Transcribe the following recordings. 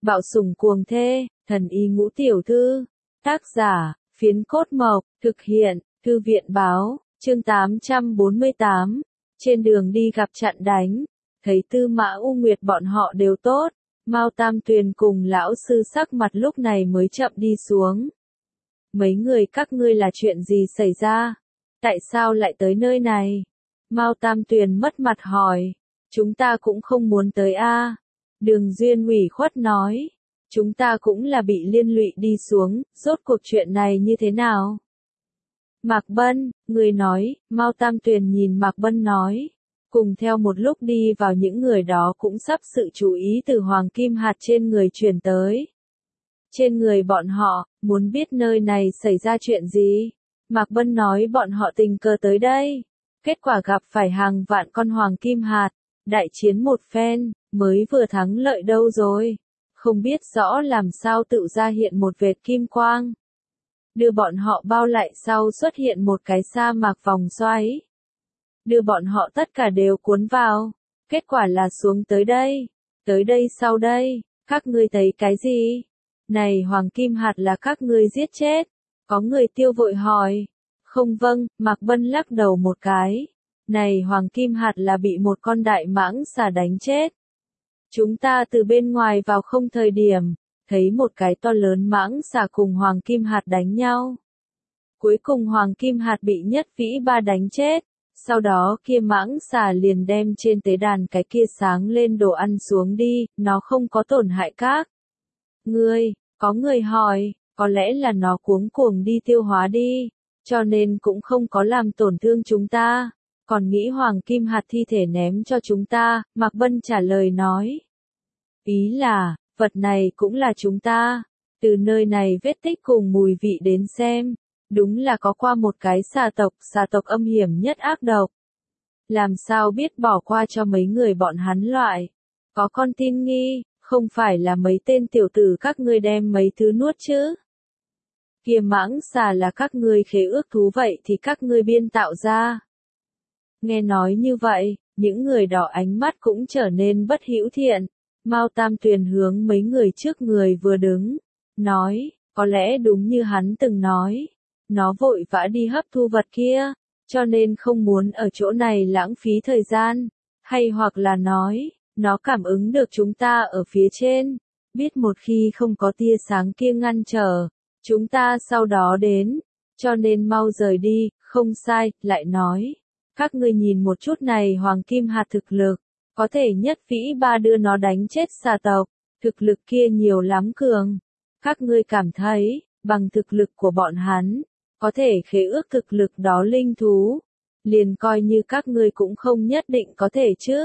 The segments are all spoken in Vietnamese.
Bạo sủng cuồng thê, thần y ngũ tiểu thư. Tác giả, Phiến Cốt Mộc, thực hiện, Thư viện báo, chương 848. Trên đường đi gặp chặn đánh, thấy Tư Mã U Nguyệt bọn họ đều tốt, Mao Tam Tuyền cùng lão sư sắc mặt lúc này mới chậm đi xuống. Mấy người các ngươi là chuyện gì xảy ra? Tại sao lại tới nơi này? Mao Tam Tuyền mất mặt hỏi. Chúng ta cũng không muốn tới a. Đường Duyên ủy khuất nói. Chúng ta cũng là bị liên lụy đi xuống, rốt cuộc chuyện này như thế nào? Mạc Bân, người nói, Mao Tam Tuyền nhìn Mạc Bân nói. Cùng theo một lúc đi vào những người đó cũng sắp sự chú ý từ Hoàng Kim Hạt trên người truyền tới. Trên người bọn họ, muốn biết nơi này xảy ra chuyện gì? Mạc Bân nói bọn họ tình cờ tới đây. Kết quả gặp phải hàng vạn con Hoàng Kim Hạt, đại chiến một phen, mới vừa thắng lợi đâu rồi. Không biết rõ làm sao tự ra hiện một vệt kim quang. Đưa bọn họ bao lại sau xuất hiện một cái sa mạc vòng xoáy. Đưa bọn họ tất cả đều cuốn vào. Kết quả là xuống tới đây. Tới đây sau đây, các ngươi thấy cái gì? Này Hoàng Kim Hạt là các ngươi giết chết. Có người Tiêu vội hỏi. Không vâng, Mạc Bân lắc đầu một cái. Này Hoàng Kim Hạt là bị một con đại mãng xà đánh chết. Chúng ta từ bên ngoài vào không thời điểm, thấy một cái to lớn mãng xà cùng Hoàng Kim Hạt đánh nhau. Cuối cùng Hoàng Kim Hạt bị Nhất Vĩ Ba đánh chết. Sau đó kia mãng xà liền đem trên tế đàn cái kia sáng lên đồ ăn xuống đi, nó không có tổn hại các. Có người hỏi, có lẽ là nó cuống cuồng đi tiêu hóa đi, cho nên cũng không có làm tổn thương chúng ta. Còn nghĩ Hoàng Kim Hạt thi thể ném cho chúng ta, Mạc Bân trả lời nói. Ý là, vật này cũng là chúng ta. Từ nơi này vết tích cùng mùi vị đến xem. Đúng là có qua một cái xà tộc âm hiểm nhất ác độc. Làm sao biết bỏ qua cho mấy người bọn hắn loại. Có con tin nghi, không phải là mấy tên tiểu tử các ngươi đem mấy thứ nuốt chứ. Kia mãng xà là các ngươi khế ước thú vậy thì các ngươi biên tạo ra. Nghe nói như vậy, những người đó ánh mắt cũng trở nên bất hữu thiện. Mao Tam Tuyền hướng mấy người trước người vừa đứng, nói, có lẽ đúng như hắn từng nói. Nó vội vã đi hấp thu vật kia, cho nên không muốn ở chỗ này lãng phí thời gian. Hay hoặc là nói, nó cảm ứng được chúng ta ở phía trên, biết một khi không có tia sáng kia ngăn trở, chúng ta sau đó đến, cho nên mau rời đi, không sai, lại nói. Các ngươi nhìn một chút này Hoàng Kim Hạt thực lực, có thể Nhất Vĩ Ba đưa nó đánh chết xà tộc, thực lực kia nhiều lắm cường. Các ngươi cảm thấy, bằng thực lực của bọn hắn, có thể khế ước thực lực đó linh thú, liền coi như các ngươi cũng không nhất định có thể chứ.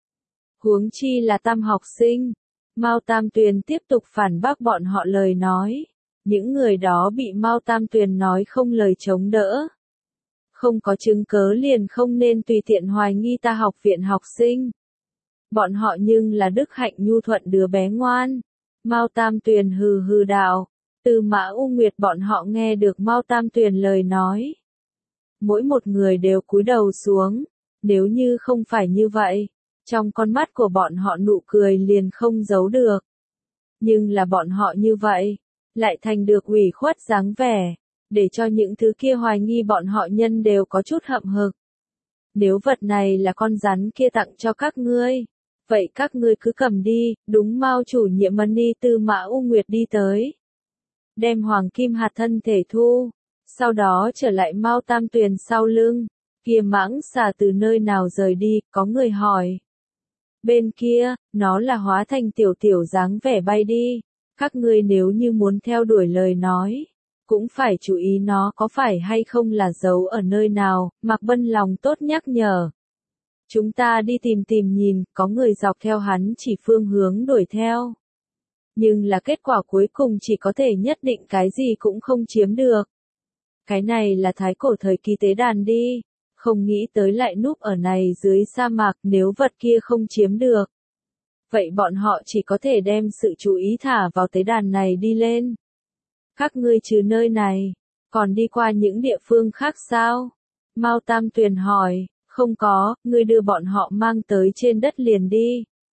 Huống chi là Tam học sinh. Mao Tam Tuyền tiếp tục phản bác bọn họ lời nói. Những người đó bị Mao Tam Tuyền nói không lời chống đỡ. Không có chứng cớ liền không nên tùy tiện hoài nghi ta học viện học sinh. Bọn họ nhưng là đức hạnh nhu thuận đứa bé ngoan. Mao Tam Tuyền hừ hừ đạo. Tư Mã U Nguyệt bọn họ nghe được Mao Tam Tuyền lời nói. Mỗi một người đều cúi đầu xuống. Nếu như không phải như vậy, trong con mắt của bọn họ nụ cười liền không giấu được. Nhưng là bọn họ như vậy, lại thành được ủy khuất dáng vẻ, để cho những thứ kia hoài nghi bọn họ nhân đều có chút hậm hực. Nếu vật này là con rắn kia tặng cho các ngươi, vậy các ngươi cứ cầm đi, đúng. Mao chủ nhiệm Mani Tư Mã U Nguyệt đi tới. Đem Hoàng Kim Hạt thân thể thu, sau đó trở lại Mao Tam Tuyền sau lưng. Kia mãng xà từ nơi nào rời đi, có người hỏi. Bên kia, nó là hóa thành tiểu dáng vẻ bay đi. Các ngươi nếu như muốn theo đuổi lời nói, cũng phải chú ý nó có phải hay không là giấu ở nơi nào. Mạc Bân lòng tốt nhắc nhở. Chúng ta đi tìm nhìn, có người dọc theo hắn chỉ phương hướng đuổi theo. Nhưng là kết quả cuối cùng chỉ có thể nhất định cái gì cũng không chiếm được. Cái này là thái cổ thời kỳ tế đàn đi. Không nghĩ tới lại núp ở này dưới sa mạc, nếu vật kia không chiếm được. Vậy bọn họ chỉ có thể đem sự chú ý thả vào tế đàn này đi lên. Các ngươi trừ nơi này, còn đi qua những địa phương khác sao? Mao Tam Tuyền hỏi, không có, ngươi đưa bọn họ mang tới trên đất liền đi.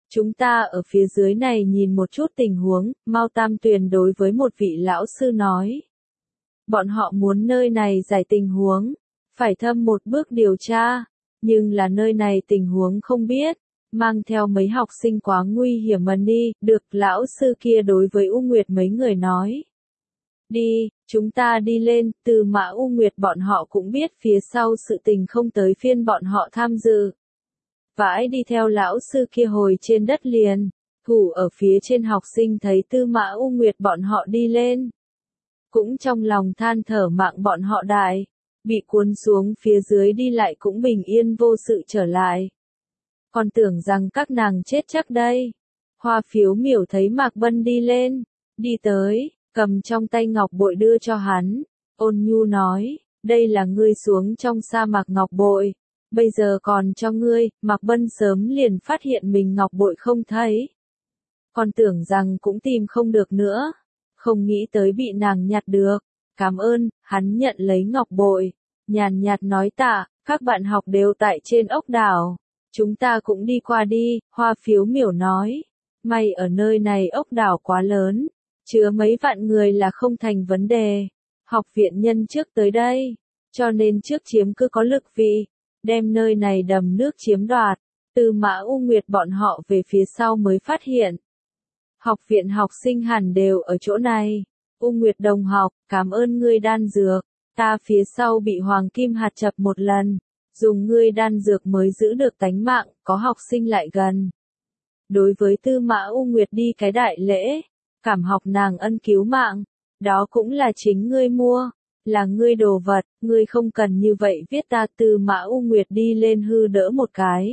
Chúng ta ở phía dưới này nhìn một chút tình huống, Mao Tam Tuyền đối với một vị lão sư nói. Bọn họ muốn nơi này giải tình huống, phải thâm một bước điều tra, nhưng là nơi này tình huống không biết, mang theo mấy học sinh quá nguy hiểm mà đi, được lão sư kia đối với U Nguyệt mấy người nói. Đi, chúng ta đi lên, Từ Mã U Nguyệt bọn họ cũng biết phía sau sự tình không tới phiên bọn họ tham dự. Vãi đi theo lão sư kia hồi trên đất liền, thủ ở phía trên học sinh thấy Tư Mã U Nguyệt bọn họ đi lên. Cũng trong lòng than thở mạng bọn họ đại, bị cuốn xuống phía dưới đi lại cũng bình yên vô sự trở lại. Còn tưởng rằng các nàng chết chắc đây. Hoa Phiếu Miểu thấy Mạc Bân đi lên, đi tới, cầm trong tay ngọc bội đưa cho hắn, ôn nhu nói, đây là ngươi xuống trong sa mạc ngọc bội, bây giờ còn cho ngươi. Mạc Bân sớm liền phát hiện mình ngọc bội không thấy. Còn tưởng rằng cũng tìm không được nữa, không nghĩ tới bị nàng nhặt được, cảm ơn, hắn nhận lấy ngọc bội, nhàn nhạt nói tạ, các bạn học đều tại trên ốc đảo, chúng ta cũng đi qua đi. Hoa Phiếu Miểu nói, may ở nơi này ốc đảo quá lớn, chứa mấy vạn người là không thành vấn đề. Học viện nhân trước tới đây, cho nên trước chiếm cứ có lực vị, đem nơi này đầm nước chiếm đoạt. Từ Mã U Nguyệt bọn họ về phía sau mới phát hiện. Học viện học sinh hẳn đều ở chỗ này. U Nguyệt đồng học, cảm ơn ngươi đan dược, ta phía sau bị hoàng kim hạt chập một lần, dùng ngươi đan dược mới giữ được tánh mạng, có học sinh lại gần. Đối với Tư Mã U Nguyệt đi cái đại lễ, cảm học nàng ân cứu mạng, đó cũng là chính ngươi mua, là ngươi đồ vật, ngươi không cần như vậy viết ta. Tư Mã U Nguyệt đi lên hư đỡ một cái.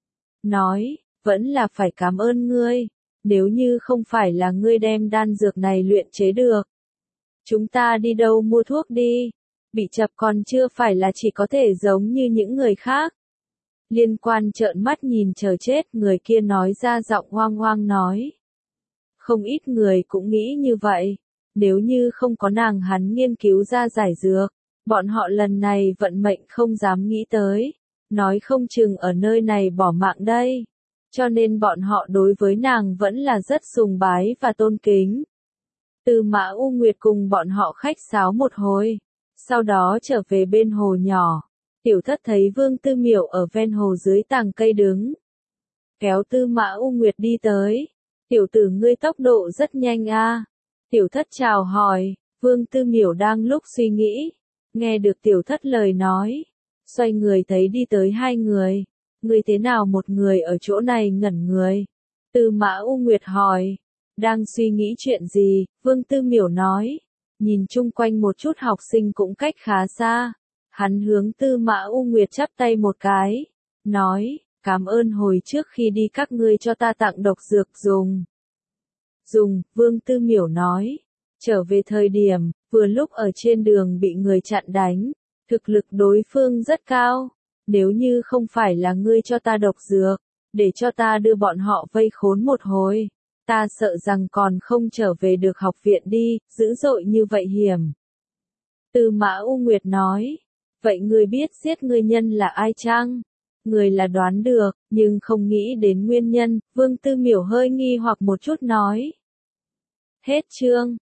Nói, vẫn là phải cảm ơn ngươi, nếu như không phải là ngươi đem đan dược này luyện chế được. Chúng ta đi đâu mua thuốc đi, bị chập còn chưa phải là chỉ có thể giống như những người khác. Liên Quan trợn mắt nhìn chờ chết, người kia nói ra giọng hoang hoang nói. Không ít người cũng nghĩ như vậy, nếu như không có nàng hắn nghiên cứu ra giải dược, bọn họ lần này vận mệnh không dám nghĩ tới, nói không chừng ở nơi này bỏ mạng đây. Cho nên bọn họ đối với nàng vẫn là rất sùng bái và tôn kính. Từ Mã U Nguyệt cùng bọn họ khách sáo một hồi, sau đó trở về bên hồ nhỏ. Tiểu Thất thấy Vương Tư Miểu ở ven hồ dưới tàng cây đứng, kéo Tư Mã U Nguyệt đi tới. Tiểu tử ngươi tốc độ rất nhanh a. Tiểu Thất chào hỏi, Vương Tư Miểu đang lúc suy nghĩ, nghe được Tiểu Thất lời nói, xoay người thấy đi tới hai người. Ngươi thế nào một người ở chỗ này ngẩn người? Tư Mã U Nguyệt hỏi. Đang suy nghĩ chuyện gì? Vương Tư Miểu nói. Nhìn chung quanh một chút học sinh cũng cách khá xa. Hắn hướng Tư Mã U Nguyệt chắp tay một cái. Nói, cảm ơn hồi trước khi đi các ngươi cho ta tặng độc dược dùng. Vương Tư Miểu nói. Trở về thời điểm, vừa lúc ở trên đường bị người chặn đánh. Thực lực đối phương rất cao. Nếu như không phải là ngươi cho ta độc dược, để cho ta đưa bọn họ vây khốn một hồi, ta sợ rằng còn không trở về được học viện đi, dữ dội như vậy hiểm. Tư Mã U Nguyệt nói, vậy ngươi biết giết ngươi nhân là ai chăng? Người là đoán được, nhưng không nghĩ đến nguyên nhân. Vương Tư Miểu hơi nghi hoặc một chút nói. Hết chương.